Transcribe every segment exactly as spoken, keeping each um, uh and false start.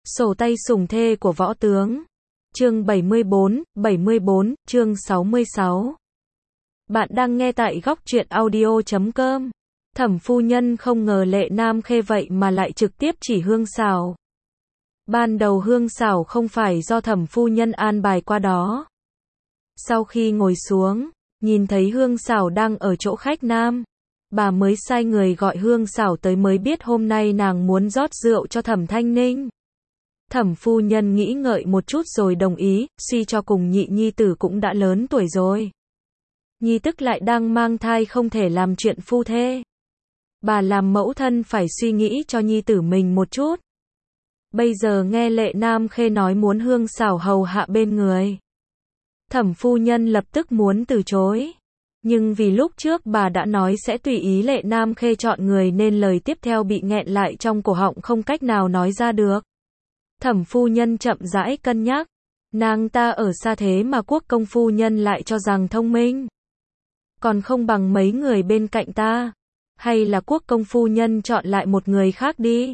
Sổ tay sủng thê của võ tướng. Chương bảy mươi bốn, bảy mươi bốn, chương sáu mươi sáu. Bạn đang nghe tại góc truyện audio chấm com. Thẩm phu nhân không ngờ Lệ Nam Khê vậy mà lại trực tiếp chỉ Hương Sảo. Ban đầu Hương Sảo không phải do thẩm phu nhân an bài qua đó. Sau khi ngồi xuống, nhìn thấy Hương Sảo đang ở chỗ khách nam, bà mới sai người gọi Hương Sảo tới mới biết hôm nay nàng muốn rót rượu cho Thẩm Thanh Ninh. Thẩm phu nhân nghĩ ngợi một chút rồi đồng ý, suy cho cùng nhị nhi tử cũng đã lớn tuổi rồi. Nhi tức lại đang mang thai không thể làm chuyện phu thê. Bà làm mẫu thân phải suy nghĩ cho nhi tử mình một chút. Bây giờ nghe Lệ Nam Khê nói muốn Hương Sảo hầu hạ bên người. Thẩm phu nhân lập tức muốn từ chối. Nhưng vì lúc trước bà đã nói sẽ tùy ý Lệ Nam Khê chọn người nên lời tiếp theo bị nghẹn lại trong cổ họng không cách nào nói ra được. Thẩm phu nhân chậm rãi cân nhắc. Nàng ta ở xa thế mà quốc công phu nhân lại cho rằng thông minh. Còn không bằng mấy người bên cạnh ta. Hay là quốc công phu nhân chọn lại một người khác đi.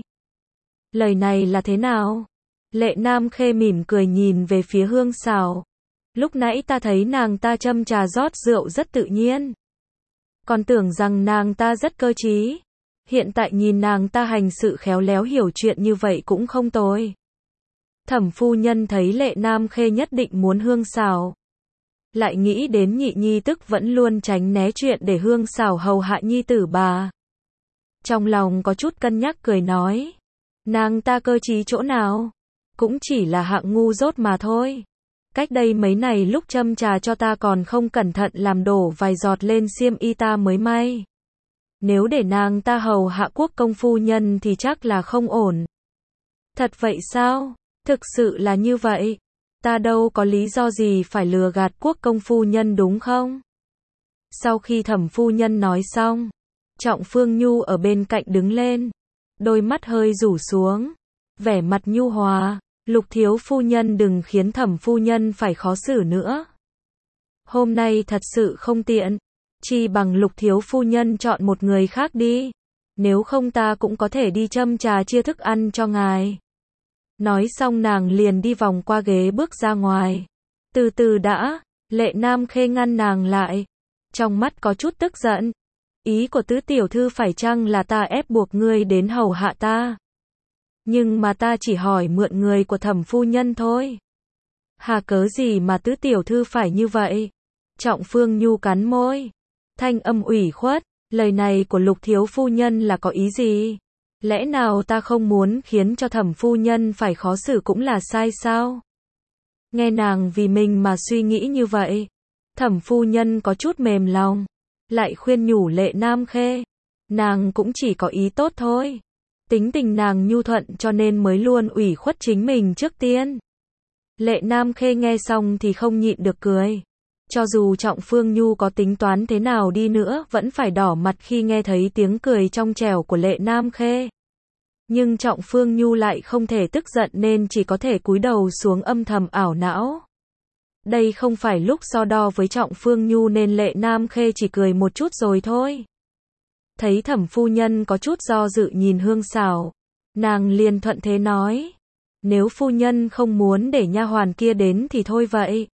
Lời này là thế nào? Lệ Nam Khê mỉm cười nhìn về phía Hương Sảo. Lúc nãy ta thấy nàng ta châm trà rót rượu rất tự nhiên. Còn tưởng rằng nàng ta rất cơ trí. Hiện tại nhìn nàng ta hành sự khéo léo hiểu chuyện như vậy cũng không tồi. Thẩm phu nhân thấy Lệ Nam Khê nhất định muốn Hương Sảo. Lại nghĩ đến nhị nhi tức vẫn luôn tránh né chuyện để Hương Sảo hầu hạ nhi tử bà. Trong lòng có chút cân nhắc cười nói. Nàng ta cơ trí chỗ nào? Cũng chỉ là hạng ngu dốt mà thôi. Cách đây mấy ngày lúc châm trà cho ta còn không cẩn thận làm đổ vài giọt lên xiêm y ta mới may. Nếu để nàng ta hầu hạ quốc công phu nhân thì chắc là không ổn. Thật vậy sao? Thực sự là như vậy. Ta đâu có lý do gì phải lừa gạt quốc công phu nhân đúng không? Sau khi thẩm phu nhân nói xong, Trọng Phương Nhu ở bên cạnh đứng lên. Đôi mắt hơi rủ xuống. Vẻ mặt nhu hòa. Lục thiếu phu nhân đừng khiến thẩm phu nhân phải khó xử nữa. Hôm nay thật sự không tiện. Chi bằng lục thiếu phu nhân chọn một người khác đi. Nếu không ta cũng có thể đi châm trà chia thức ăn cho ngài. Nói xong nàng liền đi vòng qua ghế bước ra ngoài. Từ từ đã, Lệ Nam Khê ngăn nàng lại. Trong mắt có chút tức giận. Ý của tứ tiểu thư phải chăng là ta ép buộc ngươi đến hầu hạ ta? Nhưng mà ta chỉ hỏi mượn người của thẩm phu nhân thôi. Hà cớ gì mà tứ tiểu thư phải như vậy? Trọng Phương Nhu cắn môi. Thanh âm ủy khuất, lời này của lục thiếu phu nhân là có ý gì? Lẽ nào ta không muốn khiến cho thẩm phu nhân phải khó xử cũng là sai sao? Nghe nàng vì mình mà suy nghĩ như vậy. Thẩm phu nhân có chút mềm lòng. Lại khuyên nhủ Lệ Nam Khê. Nàng cũng chỉ có ý tốt thôi. Tính tình nàng nhu thuận cho nên mới luôn ủy khuất chính mình trước tiên. Lệ Nam Khê nghe xong thì không nhịn được cười. Cho dù Trọng Phương Nhu có tính toán thế nào đi nữa vẫn phải đỏ mặt khi nghe thấy tiếng cười trong trẻo của Lệ Nam Khê. Nhưng Trọng Phương Nhu lại không thể tức giận nên chỉ có thể cúi đầu xuống âm thầm ảo não. Đây không phải lúc so đo với Trọng Phương Nhu nên Lệ Nam Khê chỉ cười một chút rồi thôi. Thấy thẩm phu nhân có chút do dự nhìn Hương Sảo, nàng liền thuận thế nói. Nếu phu nhân không muốn để nha hoàn kia đến thì thôi vậy.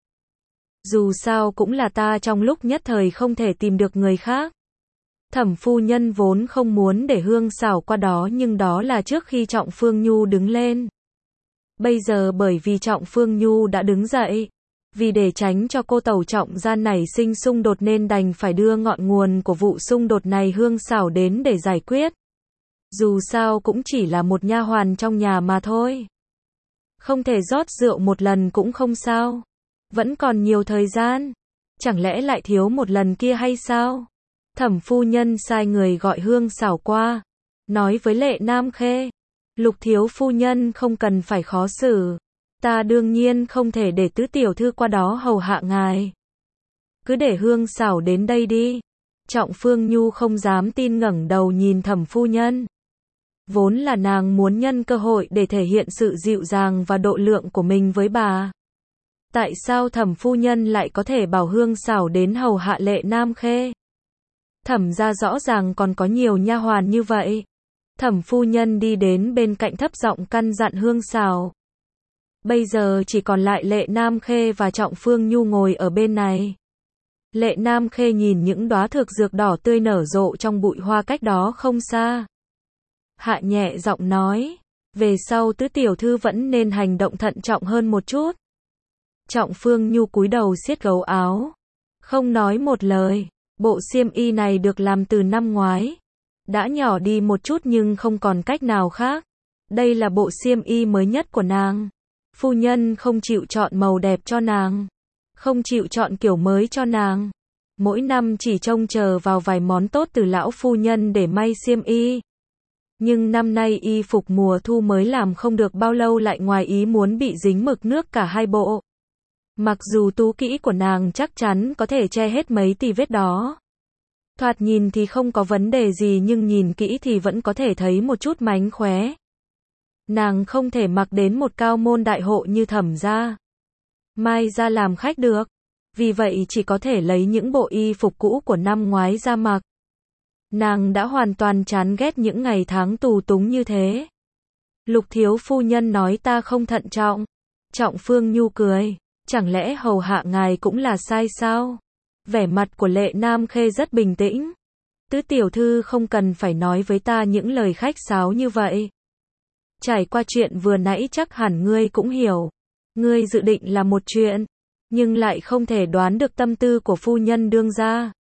Dù sao cũng là ta trong lúc nhất thời không thể tìm được người khác. Thẩm phu nhân vốn không muốn để Hương Sảo qua đó nhưng đó là trước khi Trọng Phương Nhu đứng lên. Bây giờ bởi vì Trọng Phương Nhu đã đứng dậy. Vì để tránh cho cô tẩu Trọng gian nảy sinh xung đột nên đành phải đưa ngọn nguồn của vụ xung đột này Hương Sảo đến để giải quyết. Dù sao cũng chỉ là một nha hoàn trong nhà mà thôi. Không thể rót rượu một lần cũng không sao. Vẫn còn nhiều thời gian. Chẳng lẽ lại thiếu một lần kia hay sao? Thẩm phu nhân sai người gọi Hương Sảo qua. Nói với Lệ Nam Khê. Lục thiếu phu nhân không cần phải khó xử. Ta đương nhiên không thể để tứ tiểu thư qua đó hầu hạ ngài. Cứ để Hương Sảo đến đây đi. Trọng Phương Nhu không dám tin ngẩng đầu nhìn thẩm phu nhân. Vốn là nàng muốn nhân cơ hội để thể hiện sự dịu dàng và độ lượng của mình với bà. Tại sao thẩm phu nhân lại có thể bảo Hương Sảo đến hầu hạ Lệ Nam Khê? Thẩm gia rõ ràng còn có nhiều nha hoàn như vậy. Thẩm phu nhân đi đến bên cạnh thấp giọng căn dặn Hương Sảo. Bây giờ chỉ còn lại Lệ Nam Khê và Trọng Phương Nhu ngồi ở bên này. Lệ Nam Khê nhìn những đóa thực dược đỏ tươi nở rộ trong bụi hoa cách đó không xa. Hạ nhẹ giọng nói, về sau tứ tiểu thư vẫn nên hành động thận trọng hơn một chút. Trọng Phương Nhu cúi đầu siết gấu áo, không nói một lời. Bộ xiêm y này được làm từ năm ngoái, đã nhỏ đi một chút nhưng không còn cách nào khác. Đây là bộ xiêm y mới nhất của nàng. Phu nhân không chịu chọn màu đẹp cho nàng, không chịu chọn kiểu mới cho nàng. Mỗi năm chỉ trông chờ vào vài món tốt từ lão phu nhân để may xiêm y. Nhưng năm nay y phục mùa thu mới làm không được bao lâu lại ngoài ý muốn bị dính mực nước cả hai bộ. Mặc dù tú kỹ của nàng chắc chắn có thể che hết mấy tì vết đó. Thoạt nhìn thì không có vấn đề gì nhưng nhìn kỹ thì vẫn có thể thấy một chút mánh khóe. Nàng không thể mặc đến một cao môn đại hộ như Thẩm gia, Mai gia làm khách được. Vì vậy chỉ có thể lấy những bộ y phục cũ của năm ngoái ra mặc. Nàng đã hoàn toàn chán ghét những ngày tháng tù túng như thế. Lục thiếu phu nhân nói ta không thận trọng. Trọng Phương Nhu cười, chẳng lẽ hầu hạ ngài cũng là sai sao? Vẻ mặt của Lệ Nam Khê rất bình tĩnh. Tứ tiểu thư không cần phải nói với ta những lời khách sáo như vậy. Trải qua chuyện vừa nãy chắc hẳn ngươi cũng hiểu. Ngươi dự định là một chuyện, nhưng lại không thể đoán được tâm tư của phu nhân đương gia.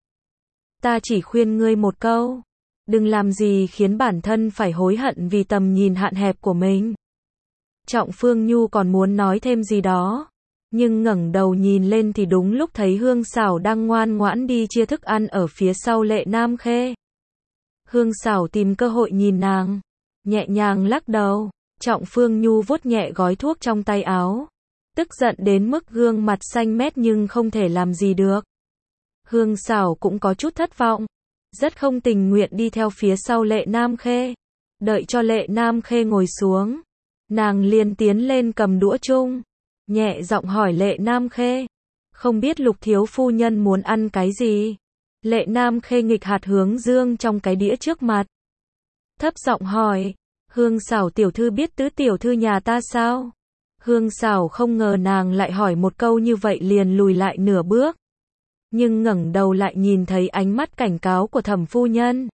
Ta chỉ khuyên ngươi một câu, đừng làm gì khiến bản thân phải hối hận vì tầm nhìn hạn hẹp của mình. Trọng Phương Nhu còn muốn nói thêm gì đó, nhưng ngẩng đầu nhìn lên thì đúng lúc thấy Hương Sảo đang ngoan ngoãn đi chia thức ăn ở phía sau Lệ Nam Khê. Hương Sảo tìm cơ hội nhìn nàng, nhẹ nhàng lắc đầu. Trọng Phương Nhu vuốt nhẹ gói thuốc trong tay áo, tức giận đến mức gương mặt xanh mét nhưng không thể làm gì được. Hương Sảo cũng có chút thất vọng, rất không tình nguyện đi theo phía sau Lệ Nam Khê. Đợi cho Lệ Nam Khê ngồi xuống, nàng liền tiến lên cầm đũa chung, nhẹ giọng hỏi Lệ Nam Khê, không biết Lục thiếu phu nhân muốn ăn cái gì? Lệ Nam Khê nghịch hạt hướng dương trong cái đĩa trước mặt, thấp giọng hỏi. Hương Sảo tiểu thư biết tứ tiểu thư nhà ta sao? Hương Sảo không ngờ nàng lại hỏi một câu như vậy liền lùi lại nửa bước. Nhưng ngẩng đầu lại nhìn thấy ánh mắt cảnh cáo của Thẩm phu nhân.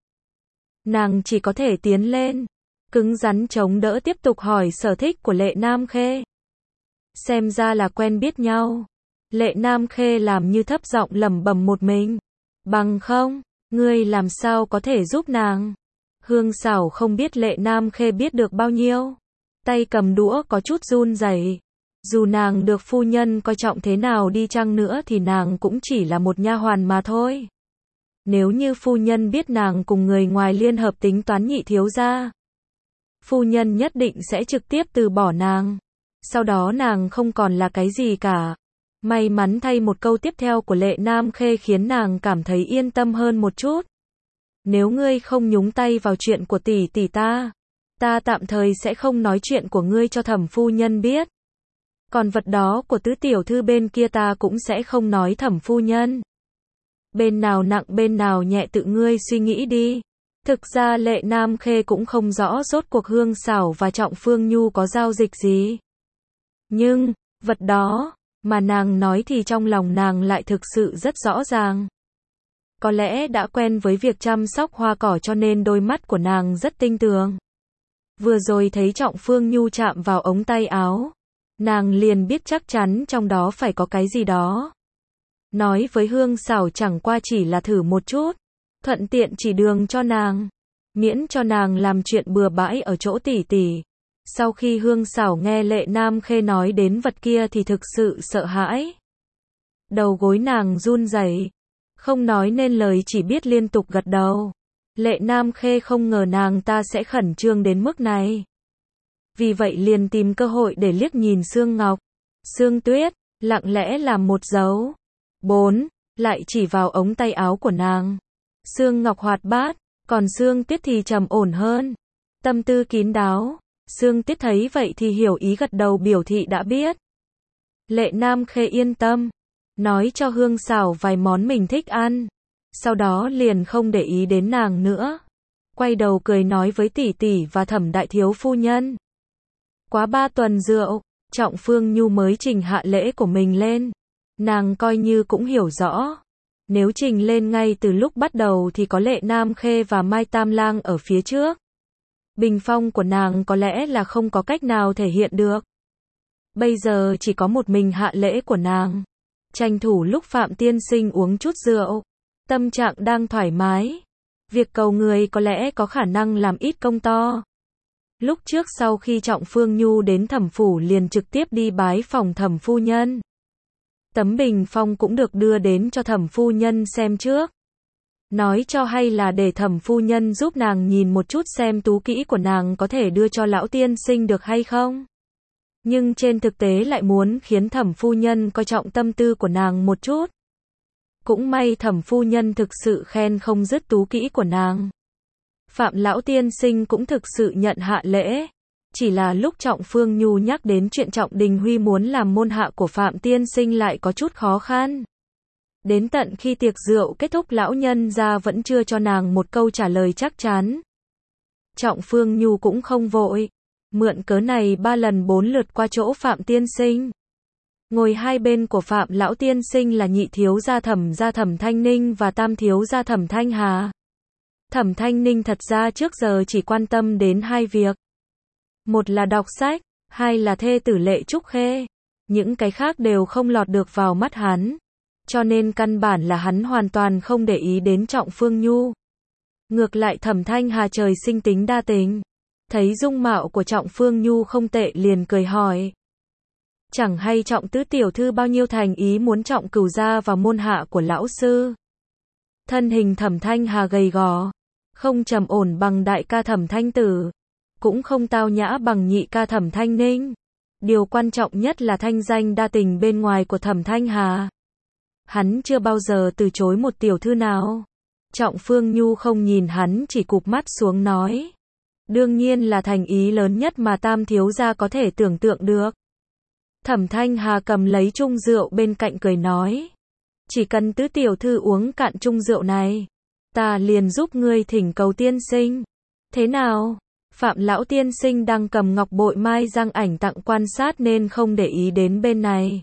Nàng chỉ có thể tiến lên, cứng rắn chống đỡ tiếp tục hỏi sở thích của Lệ Nam Khê. Xem ra là quen biết nhau. Lệ Nam Khê làm như thấp giọng lẩm bẩm một mình. Bằng không, ngươi làm sao có thể giúp nàng? Hương Sảo không biết Lệ Nam Khê biết được bao nhiêu. Tay cầm đũa có chút run rẩy. Dù nàng được phu nhân coi trọng thế nào đi chăng nữa thì nàng cũng chỉ là một nha hoàn mà thôi. Nếu như phu nhân biết nàng cùng người ngoài liên hợp tính toán nhị thiếu gia, phu nhân nhất định sẽ trực tiếp từ bỏ nàng. Sau đó nàng không còn là cái gì cả. May mắn thay một câu tiếp theo của Lệ Nam Khê khiến nàng cảm thấy yên tâm hơn một chút. Nếu ngươi không nhúng tay vào chuyện của tỷ tỷ ta, ta tạm thời sẽ không nói chuyện của ngươi cho Thẩm phu nhân biết. Còn vật đó của tứ tiểu thư bên kia ta cũng sẽ không nói Thẩm phu nhân. Bên nào nặng bên nào nhẹ tự ngươi suy nghĩ đi. Thực ra Lệ Nam Khê cũng không rõ rốt cuộc Hương Sảo và Trọng Phương Nhu có giao dịch gì. Nhưng, vật đó, mà nàng nói thì trong lòng nàng lại thực sự rất rõ ràng. Có lẽ đã quen với việc chăm sóc hoa cỏ cho nên đôi mắt của nàng rất tinh tường. Vừa rồi thấy Trọng Phương Nhu chạm vào ống tay áo, nàng liền biết chắc chắn trong đó phải có cái gì đó. Nói với Hương Sảo chẳng qua chỉ là thử một chút, thuận tiện chỉ đường cho nàng, miễn cho nàng làm chuyện bừa bãi ở chỗ tỷ tỷ. Sau khi Hương Sảo nghe Lệ Nam Khê nói đến vật kia thì thực sự sợ hãi. Đầu gối nàng run rẩy, không nói nên lời chỉ biết liên tục gật đầu. Lệ Nam Khê không ngờ nàng ta sẽ khẩn trương đến mức này. Vì vậy liền tìm cơ hội để liếc nhìn Sương Ngọc. Sương Tuyết, lặng lẽ làm một dấu. Bốn, lại chỉ vào ống tay áo của nàng. Sương Ngọc hoạt bát, còn Sương Tuyết thì trầm ổn hơn. Tâm tư kín đáo. Sương Tuyết thấy vậy thì hiểu ý gật đầu biểu thị đã biết. Lệ Nam Khê yên tâm, nói cho Hương Sảo vài món mình thích ăn. Sau đó liền không để ý đến nàng nữa. quay đầu cười nói với tỷ tỷ và Thẩm đại thiếu phu nhân. Quá ba tuần rượu, Trọng Phương Nhu mới trình hạ lễ của mình lên. Nàng coi như cũng hiểu rõ. Nếu trình lên ngay từ lúc bắt đầu thì có Lệ Nam Khê và Mai Tam Lang ở phía trước. Bình phong của nàng có lẽ là không có cách nào thể hiện được. Bây giờ chỉ có một mình hạ lễ của nàng. Tranh thủ lúc Phạm tiên sinh uống chút rượu. Tâm trạng đang thoải mái. Việc cầu người có lẽ có khả năng làm ít công to. Lúc trước sau khi Trọng Phương Nhu đến Thẩm phủ liền trực tiếp đi bái phòng Thẩm phu nhân. Tấm bình phong cũng được đưa đến cho Thẩm phu nhân xem trước. Nói cho hay là để Thẩm phu nhân giúp nàng nhìn một chút xem tú kỹ của nàng có thể đưa cho lão tiên sinh được hay không. Nhưng trên thực tế lại muốn khiến Thẩm phu nhân coi trọng tâm tư của nàng một chút. Cũng may Thẩm phu nhân thực sự khen không dứt tú kỹ của nàng. Phạm lão tiên sinh cũng thực sự nhận hạ lễ. Chỉ là lúc Trọng Phương Nhu nhắc đến chuyện Trọng Đình Huy muốn làm môn hạ của Phạm tiên sinh lại có chút khó khăn. Đến tận khi tiệc rượu kết thúc lão nhân ra vẫn chưa cho nàng một câu trả lời chắc chắn. Trọng Phương Nhu cũng không vội. Mượn cớ này ba lần bốn lượt qua chỗ Phạm tiên sinh. Ngồi hai bên của Phạm lão tiên sinh là nhị thiếu gia Thẩm gia Thẩm Thanh Ninh và tam thiếu gia Thẩm Thanh Hà. Thẩm Thanh Ninh thật ra trước giờ chỉ quan tâm đến hai việc. Một là đọc sách, hai là thê tử Lệ Trúc Khê. Những cái khác đều không lọt được vào mắt hắn. Cho nên căn bản là hắn hoàn toàn không để ý đến Trọng Phương Nhu. Ngược lại Thẩm Thanh Hà trời sinh tính đa tình. Thấy dung mạo của Trọng Phương Nhu không tệ liền cười hỏi. Chẳng hay Trọng tứ tiểu thư bao nhiêu thành ý muốn Trọng cửu gia vào môn hạ của lão sư. Thân hình Thẩm Thanh Hà gầy gò. Không trầm ổn bằng đại ca Thẩm Thanh Tử. Cũng không tao nhã bằng nhị ca Thẩm Thanh Ninh. Điều quan trọng nhất là thanh danh đa tình bên ngoài của Thẩm Thanh Hà. Hắn chưa bao giờ từ chối một tiểu thư nào. Trọng Phương Nhu không nhìn hắn chỉ cụp mắt xuống nói. Đương nhiên là thành ý lớn nhất mà tam thiếu gia có thể tưởng tượng được. Thẩm Thanh Hà cầm lấy chung rượu bên cạnh cười nói. Chỉ cần tứ tiểu thư uống cạn chung rượu này. Ta liền giúp ngươi thỉnh cầu tiên sinh. Thế nào? Phạm lão tiên sinh đang cầm ngọc bội mai răng ảnh tặng quan sát nên không để ý đến bên này.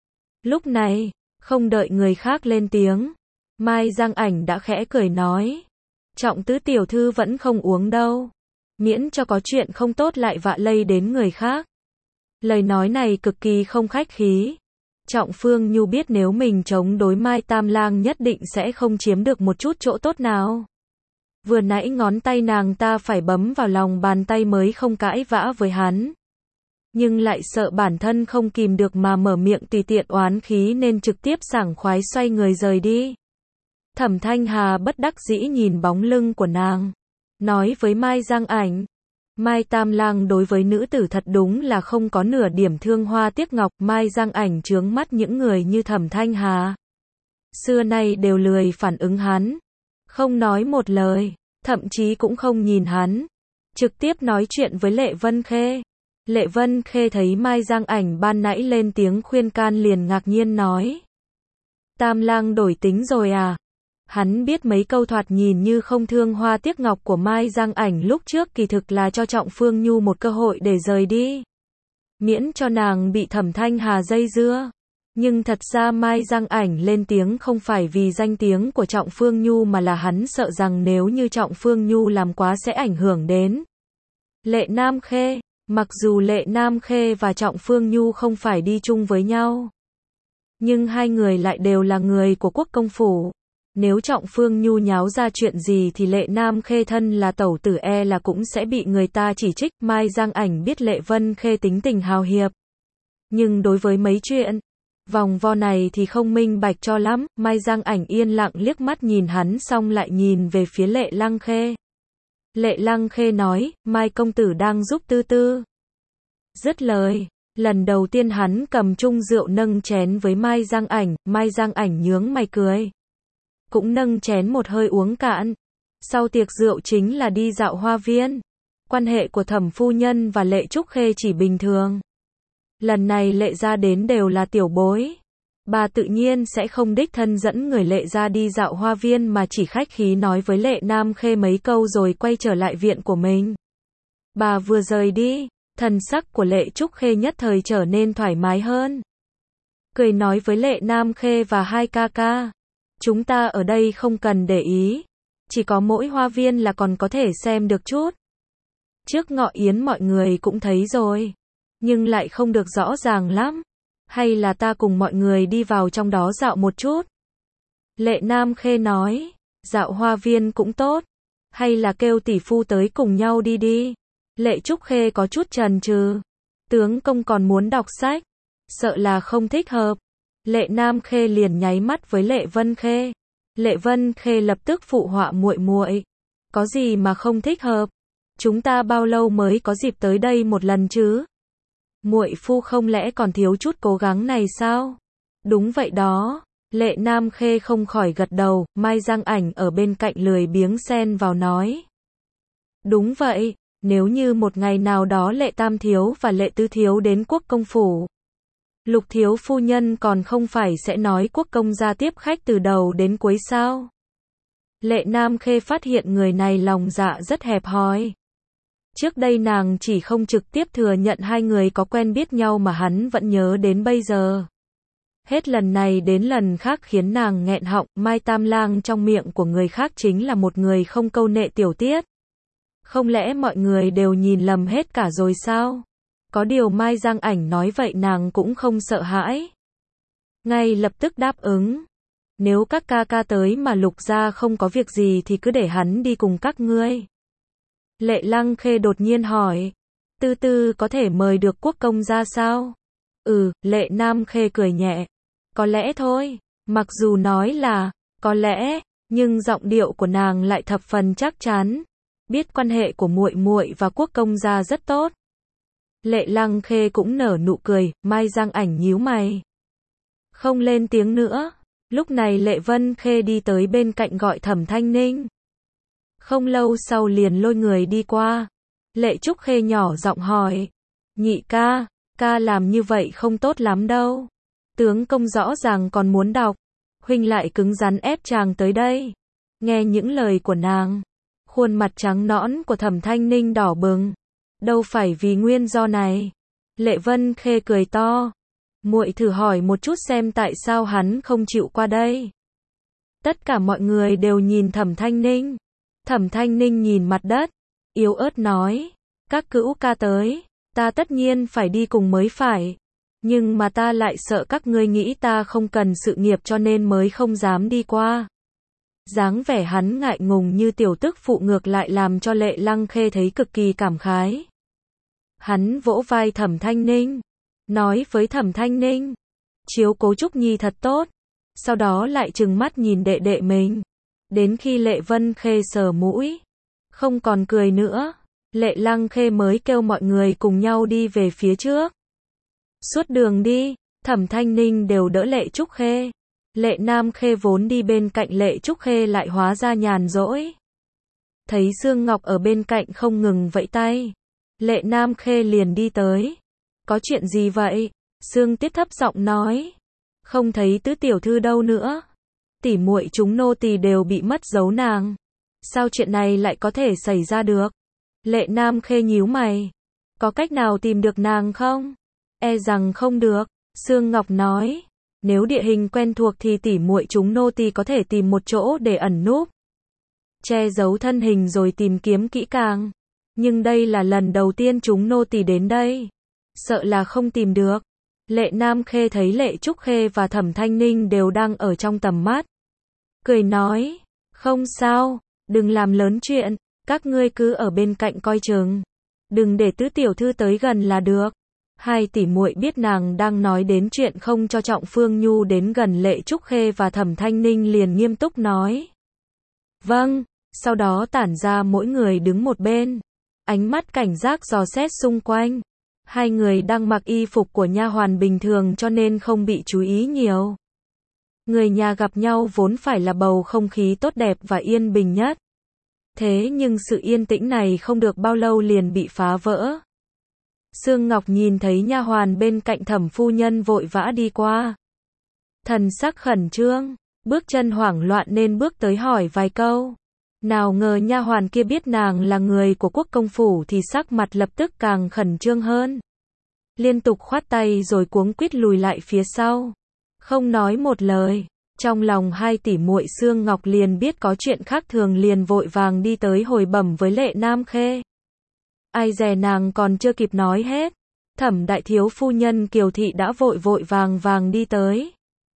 Lúc này, không đợi người khác lên tiếng. Mai răng ảnh đã khẽ cười nói. Trọng tứ tiểu thư vẫn không uống đâu. Miễn cho có chuyện không tốt lại vạ lây đến người khác. Lời nói này cực kỳ không khách khí. Trọng Phương Nhu biết nếu mình chống đối Mai Tam Lang nhất định sẽ không chiếm được một chút chỗ tốt nào. Vừa nãy ngón tay nàng ta phải bấm vào lòng bàn tay mới không cãi vã với hắn. Nhưng lại sợ bản thân không kìm được mà mở miệng tùy tiện oán khí nên trực tiếp sảng khoái xoay người rời đi. Thẩm Thanh Hà bất đắc dĩ nhìn bóng lưng của nàng. Nói với Mai Giang Ảnh. Mai Tam Lang đối với nữ tử thật đúng là không có nửa điểm thương hoa tiếc ngọc. Mai Giang Ảnh chướng mắt những người như Thẩm Thanh Hà. Xưa nay đều lười phản ứng hắn. Không nói một lời. Thậm chí cũng không nhìn hắn. Trực tiếp nói chuyện với Lệ Vân Khê. Lệ Vân Khê thấy Mai Giang Ảnh ban nãy lên tiếng khuyên can liền ngạc nhiên nói. Tam Lang đổi tính rồi à? Hắn biết mấy câu thoạt nhìn như không thương hoa tiếc ngọc của Mai Giang Ảnh lúc trước kỳ thực là cho Trọng Phương Nhu một cơ hội để rời đi. Miễn cho nàng bị Thẩm Thanh Hà dây dưa. Nhưng thật ra Mai Giang Ảnh lên tiếng không phải vì danh tiếng của Trọng Phương Nhu mà là hắn sợ rằng nếu như Trọng Phương Nhu làm quá sẽ ảnh hưởng đến Lệ Nam Khê. Mặc dù Lệ Nam Khê và Trọng Phương Nhu không phải đi chung với nhau. Nhưng hai người lại đều là người của quốc công phủ. Nếu Trọng Phương Nhu nháo ra chuyện gì thì Lệ Nam Khê thân là tẩu tử e là cũng sẽ bị người ta chỉ trích. Mai Giang Ảnh biết Lệ Vân Khê tính tình hào hiệp. Nhưng đối với mấy chuyện vòng vo này thì không minh bạch cho lắm. Mai Giang Ảnh yên lặng liếc mắt nhìn hắn xong lại nhìn về phía Lệ Lăng Khê. Lệ Lăng Khê nói, Mai công tử đang giúp tư tư. Dứt lời, lần đầu tiên hắn cầm chung rượu nâng chén với Mai Giang Ảnh. Mai Giang Ảnh nhướng mày cười. Cũng nâng chén một hơi uống cạn. Sau tiệc rượu chính là đi dạo hoa viên. Quan hệ của Thẩm phu nhân và Lệ Trúc Khê chỉ bình thường. Lần này Lệ gia đến đều là tiểu bối. Bà tự nhiên sẽ không đích thân dẫn người Lệ ra đi dạo hoa viên mà chỉ khách khí nói với Lệ Nam Khê mấy câu rồi quay trở lại viện của mình. Bà vừa rời đi, thần sắc của Lệ Trúc Khê nhất thời trở nên thoải mái hơn. Cười nói với Lệ Nam Khê và hai ca ca. Chúng ta ở đây không cần để ý. Chỉ có mỗi hoa viên là còn có thể xem được chút. Trước ngọ yến mọi người cũng thấy rồi. Nhưng lại không được rõ ràng lắm. Hay là ta cùng mọi người đi vào trong đó dạo một chút? Lệ Nam Khê nói. Dạo hoa viên cũng tốt. Hay là kêu tỷ phu tới cùng nhau đi đi. Lệ Trúc Khê có chút chần chừ. Tướng công còn muốn đọc sách. Sợ là không thích hợp. Lệ Nam Khê liền nháy mắt với Lệ Vân Khê. Lệ Vân Khê lập tức phụ họa muội muội. Có gì mà không thích hợp? Chúng ta bao lâu mới có dịp tới đây một lần chứ? Muội phu không lẽ còn thiếu chút cố gắng này sao? Đúng vậy đó. Lệ Nam Khê không khỏi gật đầu. Mai Giang Ảnh ở bên cạnh lười biếng xen vào nói. Đúng vậy. Nếu như một ngày nào đó Lệ Tam Thiếu và Lệ Tứ Thiếu đến Quốc công phủ, Lục thiếu phu nhân còn không phải sẽ nói Quốc công gia tiếp khách từ đầu đến cuối sao? Lệ Nam Khê phát hiện người này lòng dạ rất hẹp hòi. Trước đây nàng chỉ không trực tiếp thừa nhận hai người có quen biết nhau mà hắn vẫn nhớ đến bây giờ. Hết lần này đến lần khác khiến nàng nghẹn họng. Mai Tam Lang trong miệng của người khác chính là một người không câu nệ tiểu tiết. Không lẽ mọi người đều nhìn lầm hết cả rồi sao? Có điều Mai Giang Ảnh nói vậy nàng cũng không sợ hãi. Ngay lập tức đáp ứng. Nếu các ca ca tới mà Lục gia không có việc gì thì cứ để hắn đi cùng các ngươi. Lệ Lăng Khê đột nhiên hỏi. Tư tư có thể mời được Quốc công gia sao? Ừ, Lệ Nam Khê cười nhẹ. Có lẽ thôi. Mặc dù nói là có lẽ, nhưng giọng điệu của nàng lại thập phần chắc chắn. Biết quan hệ của muội muội và Quốc công gia rất tốt. Lệ Lăng Khê cũng nở nụ cười. Mai Giang Ảnh nhíu mày, không lên tiếng nữa. Lúc này Lệ Vân Khê đi tới bên cạnh gọi Thẩm Thanh Ninh. Không lâu sau liền lôi người đi qua. Lệ Trúc Khê nhỏ giọng hỏi. Nhị ca, ca làm như vậy không tốt lắm đâu. Tướng công rõ ràng còn muốn đọc. Huynh lại cứng rắn ép chàng tới đây. Nghe những lời của nàng, khuôn mặt trắng nõn của Thẩm Thanh Ninh đỏ bừng. Đâu phải vì nguyên do này. Lệ Vân Khê cười to. Muội thử hỏi một chút xem tại sao hắn không chịu qua đây. Tất cả mọi người đều nhìn Thẩm Thanh Ninh. Thẩm Thanh Ninh nhìn mặt đất, yếu ớt nói. Các cữu ca tới, ta tất nhiên phải đi cùng mới phải. Nhưng mà ta lại sợ các ngươi nghĩ ta không cần sự nghiệp cho nên mới không dám đi qua. Dáng vẻ hắn ngại ngùng như tiểu tức phụ ngược lại làm cho Lệ Lăng Khê thấy cực kỳ cảm khái. Hắn vỗ vai Thẩm Thanh Ninh, nói với Thẩm Thanh Ninh. Chiếu cố Trúc Nhi thật tốt. Sau đó lại trừng mắt nhìn đệ đệ mình. Đến khi Lệ Vân Khê sờ mũi, không còn cười nữa, Lệ Lăng Khê mới kêu mọi người cùng nhau đi về phía trước. Suốt đường đi, Thẩm Thanh Ninh đều đỡ Lệ Trúc Khê. Lệ Nam Khê vốn đi bên cạnh Lệ Trúc Khê lại hóa ra nhàn rỗi. Thấy Sương Ngọc ở bên cạnh không ngừng vẫy tay, Lệ Nam Khê liền đi tới. Có chuyện gì vậy? Sương Tiết thấp giọng nói. Không thấy tứ tiểu thư đâu nữa. Tỉ muội chúng nô tỳ đều bị mất dấu nàng. Sao chuyện này lại có thể xảy ra được? Lệ Nam Khê nhíu mày. Có cách nào tìm được nàng không? E rằng không được. Sương Ngọc nói. Nếu địa hình quen thuộc thì tỉ muội chúng nô tỳ có thể tìm một chỗ để ẩn núp, che giấu thân hình rồi tìm kiếm kỹ càng. Nhưng đây là lần đầu tiên chúng nô tỳ đến đây. Sợ là không tìm được. Lệ Nam Khê thấy Lệ Trúc Khê và Thẩm Thanh Ninh đều đang ở trong tầm mắt. Cười nói. Không sao, đừng làm lớn chuyện. Các ngươi cứ ở bên cạnh coi chừng. Đừng để tứ tiểu thư tới gần là được. Hai tỷ muội biết nàng đang nói đến chuyện không cho Trọng Phương Nhu đến gần Lệ Trúc Khê và Thẩm Thanh Ninh liền nghiêm túc nói. Vâng, sau đó tản ra mỗi người đứng một bên. Ánh mắt cảnh giác dò xét xung quanh. Hai người đang mặc y phục của nha hoàn bình thường cho nên không bị chú ý nhiều. Người nhà gặp nhau vốn phải là bầu không khí tốt đẹp và yên bình nhất. Thế nhưng sự yên tĩnh này không được bao lâu liền bị phá vỡ. Sương Ngọc nhìn thấy nha hoàn bên cạnh Thẩm phu nhân vội vã đi qua. thần sắc khẩn trương, bước chân hoảng loạn nên bước tới hỏi vài câu. Nào ngờ nha hoàn kia biết nàng là người của Quốc công phủ thì sắc mặt lập tức càng khẩn trương hơn. Liên tục khoát tay rồi cuống quýt lùi lại phía sau. Không nói một lời. Trong lòng hai tỷ muội Sương Ngọc liền biết có chuyện khác thường liền vội vàng đi tới hồi bẩm với Lệ Nam Khê. Ai dè nàng còn chưa kịp nói hết. Thẩm đại thiếu phu nhân Kiều Thị đã vội vội vàng vàng đi tới.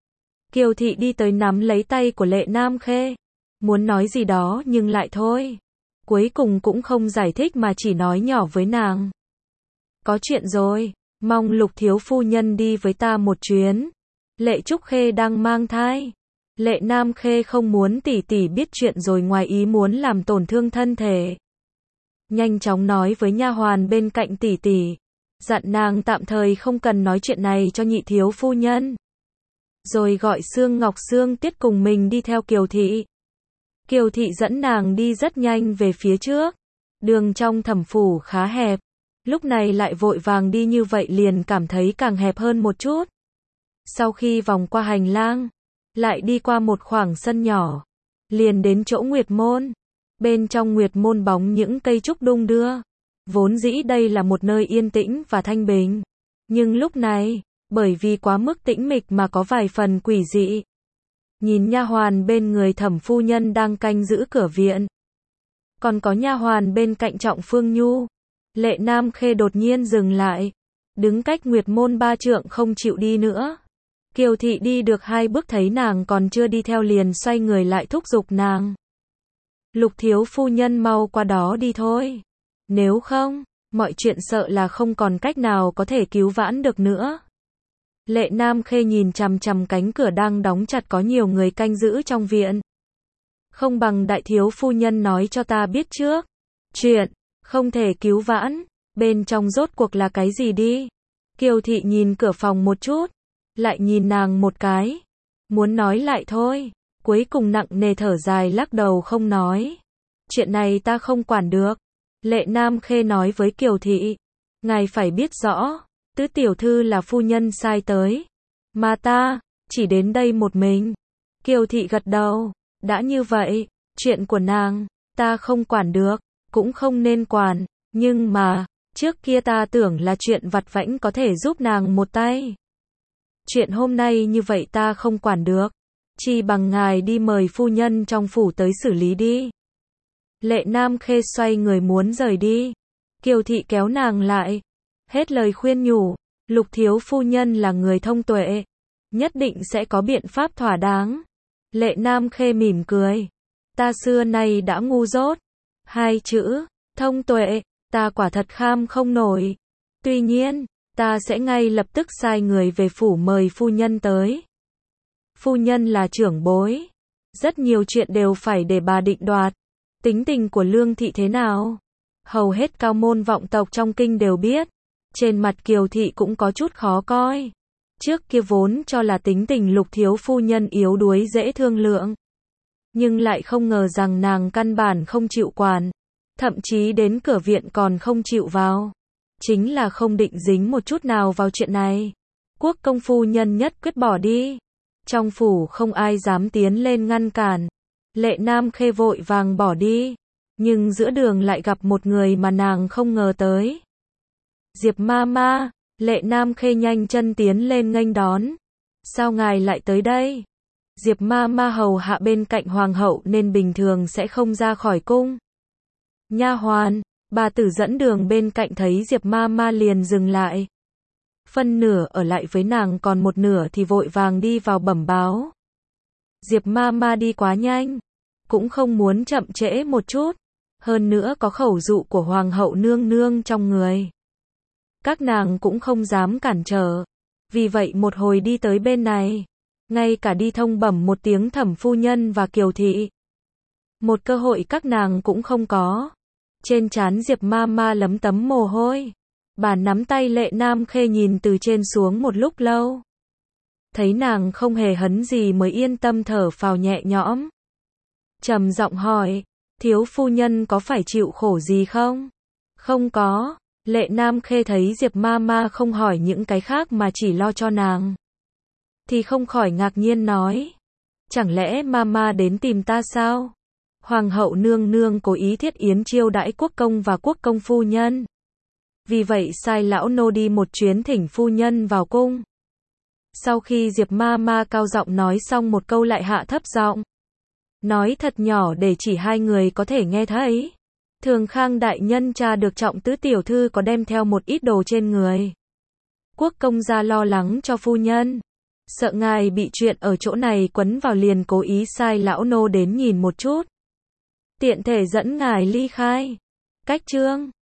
Kiều Thị đi tới nắm lấy tay của Lệ Nam Khê. Muốn nói gì đó nhưng lại thôi. Cuối cùng cũng không giải thích mà chỉ nói nhỏ với nàng. Có chuyện rồi, mong Lục thiếu phu nhân đi với ta một chuyến. Lệ Trúc Khê đang mang thai. Lệ Nam Khê không muốn tỷ tỷ biết chuyện rồi ngoài ý muốn làm tổn thương thân thể. Nhanh chóng nói với nha hoàn bên cạnh tỷ tỷ. Dặn nàng tạm thời không cần nói chuyện này cho nhị thiếu phu nhân. Rồi gọi Sương Ngọc Sương Tiết cùng mình đi theo Kiều Thị. Kiều Thị dẫn nàng đi rất nhanh về phía trước. Đường trong thẩm phủ khá hẹp. Lúc này lại vội vàng đi như vậy liền cảm thấy càng hẹp hơn một chút. Sau khi vòng qua hành lang, lại đi qua một khoảng sân nhỏ, liền đến chỗ Nguyệt Môn. Bên trong Nguyệt Môn bóng những cây trúc đung đưa. Vốn dĩ đây là một nơi yên tĩnh và thanh bình. Nhưng lúc này, bởi vì quá mức tĩnh mịch mà có vài phần quỷ dị. Nhìn nha hoàn bên người thẩm phu nhân đang canh giữ cửa viện. Còn có nha hoàn bên cạnh Trọng Phương Nhu. Lệ Nam Khê đột nhiên dừng lại. Đứng cách Nguyệt Môn ba trượng không chịu đi nữa. Kiều Thị đi được hai bước thấy nàng còn chưa đi theo liền xoay người lại thúc giục nàng. Lục thiếu phu nhân mau qua đó đi thôi. Nếu không, mọi chuyện sợ là không còn cách nào có thể cứu vãn được nữa. Lệ Nam Khê nhìn chằm chằm cánh cửa đang đóng chặt có nhiều người canh giữ trong viện. Không bằng đại thiếu phu nhân nói cho ta biết trước. Chuyện, không thể cứu vãn, bên trong rốt cuộc là cái gì đi. Kiều Thị nhìn cửa phòng một chút, lại nhìn nàng một cái. Muốn nói lại thôi, cuối cùng nặng nề thở dài lắc đầu không nói. Chuyện này ta không quản được. Lệ Nam Khê nói với Kiều Thị. Ngài phải biết rõ, tứ tiểu thư là phu nhân sai tới. Mà ta, chỉ đến đây một mình. Kiều Thị gật đầu. Đã như vậy, chuyện của nàng, ta không quản được, cũng không nên quản. Nhưng mà, trước kia ta tưởng là chuyện vặt vãnh có thể giúp nàng một tay. Chuyện hôm nay như vậy ta không quản được. Chi bằng ngài đi mời phu nhân trong phủ tới xử lý đi. Lệ Nam Khê xoay người muốn rời đi. Kiều Thị kéo nàng lại. Hết lời khuyên nhủ. Lục thiếu phu nhân là người thông tuệ. Nhất định sẽ có biện pháp thỏa đáng. Lệ Nam Khê mỉm cười. Ta xưa nay đã ngu dốt. Hai chữ, thông tuệ, ta quả thật kham không nổi. Tuy nhiên, ta sẽ ngay lập tức sai người về phủ mời phu nhân tới. Phu nhân là trưởng bối. Rất nhiều chuyện đều phải để bà định đoạt. Tính tình của Lương Thị thế nào? Hầu hết cao môn vọng tộc trong kinh đều biết. Trên mặt Kiều Thị cũng có chút khó coi. Trước kia vốn cho là tính tình Lục thiếu phu nhân yếu đuối dễ thương lượng. Nhưng lại không ngờ rằng nàng căn bản không chịu quản. Thậm chí đến cửa viện còn không chịu vào. Chính là không định dính một chút nào vào chuyện này. Quốc công phu nhân nhất quyết bỏ đi. Trong phủ không ai dám tiến lên ngăn cản. Lệ Nam Khê vội vàng bỏ đi. Nhưng giữa đường lại gặp một người mà nàng không ngờ tới. Diệp ma ma. Lệ Nam Khê nhanh chân tiến lên nghênh đón. Sao ngài lại tới đây? Diệp ma ma hầu hạ bên cạnh hoàng hậu nên bình thường sẽ không ra khỏi cung. Nha hoàn, bà tử dẫn đường bên cạnh thấy Diệp ma ma liền dừng lại. Phân nửa ở lại với nàng còn một nửa thì vội vàng đi vào bẩm báo. Diệp ma ma đi quá nhanh, cũng không muốn chậm trễ một chút. Hơn nữa có khẩu dụ của hoàng hậu nương nương trong người. Các nàng cũng không dám cản trở. Vì vậy một hồi đi tới bên này. Ngay cả đi thông bẩm một tiếng thẩm phu nhân và Kiều Thị. Một cơ hội các nàng cũng không có. Trên trán Diệp ma ma lấm tấm mồ hôi. Bà nắm tay Lệ Nam Khê nhìn từ trên xuống một lúc lâu. Thấy nàng không hề hấn gì mới yên tâm thở phào nhẹ nhõm. Trầm giọng hỏi, thiếu phu nhân có phải chịu khổ gì không? Không có. Lệ Nam Khê thấy Diệp ma ma không hỏi những cái khác mà chỉ lo cho nàng. thì không khỏi ngạc nhiên nói. Chẳng lẽ mama đến tìm ta sao? Hoàng hậu nương nương cố ý thiết yến chiêu đãi quốc công và quốc công phu nhân. Vì vậy sai lão nô đi một chuyến thỉnh phu nhân vào cung. Sau khi Diệp mama cao giọng nói xong một câu lại hạ thấp giọng. Nói thật nhỏ để chỉ hai người có thể nghe thấy. Thường Khang đại nhân tra được Trọng tứ tiểu thư có đem theo một ít đồ trên người. Quốc công gia lo lắng cho phu nhân. Sợ ngài bị chuyện ở chỗ này quấn vào liền cố ý sai lão nô đến nhìn một chút. Tiện thể dẫn ngài ly khai. Cách chương